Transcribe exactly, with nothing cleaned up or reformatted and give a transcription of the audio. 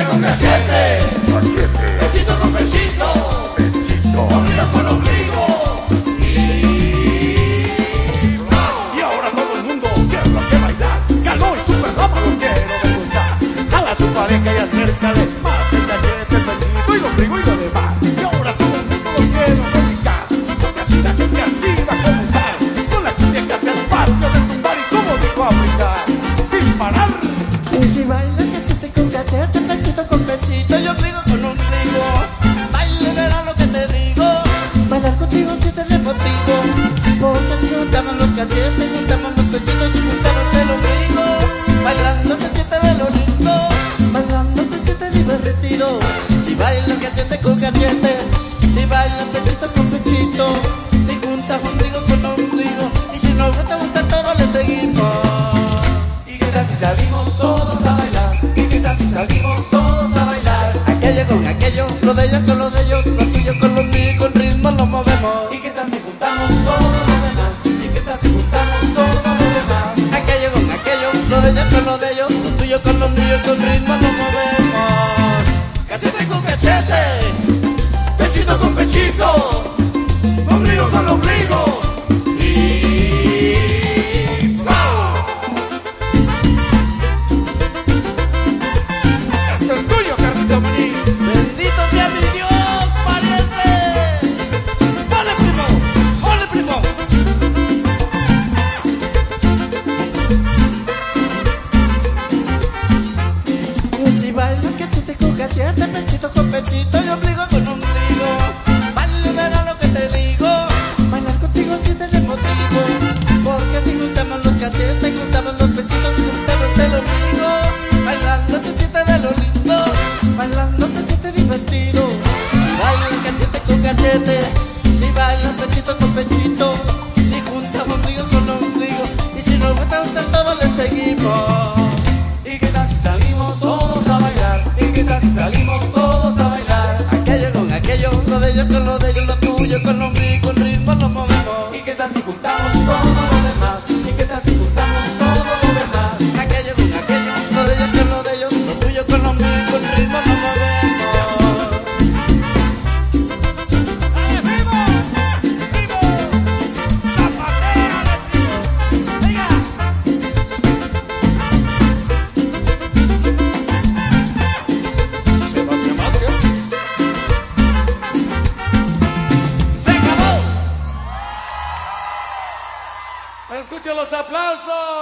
Cachete con cachete, pechito con pechito, ombligo con ombligo. Y ahora todo el mundo quiere lo que bailar. Calor y super rapa lo quiero gozar. Jala a tu pareja y acércale más el cachete, pechito y ombligo y lo demás. Y ahora todo el mundo lo quiere practicar. Porque así la gente así va a comenzar. Con la cumbia que hace el patio de tumbar y como dijo a brincar sin parar. Y si bailas cachete con cachete, pechito con pechito y ombligo con ombligo, baila, verás lo que te digo. Bailar contigo si te motivo, porque si juntamos los cachetes, juntamos los pechitos y juntamos el ombligo. Bailando se siente de lo lindo, bailando se siente divertido. Si bailas cachete con cachete, si bailas pechito con pechito, si juntas ombligo con ombligo, y si nos gusta, gusta todo le seguimos. ¿Y qué tal si salimos todos a bailar? ¿Y qué tal si salimos todos a bailar? Aquello con aquello, lo de ellos con lo de ellos, lo tuyo con lo mío y con ritmo nos movemos. ¿Y qué tal si juntamos todo lo demás? ¿Y qué tal si juntamos todo lo demás? Aquello con aquello, lo de ellos con lo de ellos, lo tuyo con lo mío y con ritmo nos movemos. Cachete con cachete, pechito con pechito, ombligo con ombligo. Y ¡wow! Esto es tuyo, Carlito Muñiz. Bendito sea mi Dios, pariente. ¡Ole, primo! ¡Ole, primo! Y si bailas cachete con cachete, pechito con pechito y ombligo con ombligo, baila, verás lo que te digo. Bailar contigo siente el motivo, porque si juntamos los cachetes, juntamos los pechitos y juntamos el ombligo. Bailando se siente de lo lindo, bailando se siente divertido. Si bailas cachete con cachete, si bailas pechito con pechito, si juntamos ombligo con ombligo, y si nos gusta, gusta todo le seguimos. ¿Y qué tal si salimos todos a bailar? ¿Y qué tal si salimos todos a bailar? Aquello con aquello, lo de ellos con lo de ellos, lo tuyo con lo mío y con ritmo nos movemos. ¿Y qué tal si juntamos todo lo demás? ¿Y qué tal si juntamos todo lo demás? Aquello con aquello, lo de ellos con lo de ellos, lo tuyo con lo mío y con ritmo nos movemos. ¡Eh, vivo! ¡Vivo! ¡Zapatéale, primo! ¡Venga! Sebastián Vázquez. ¡Se acabó! Escuchen los aplausos.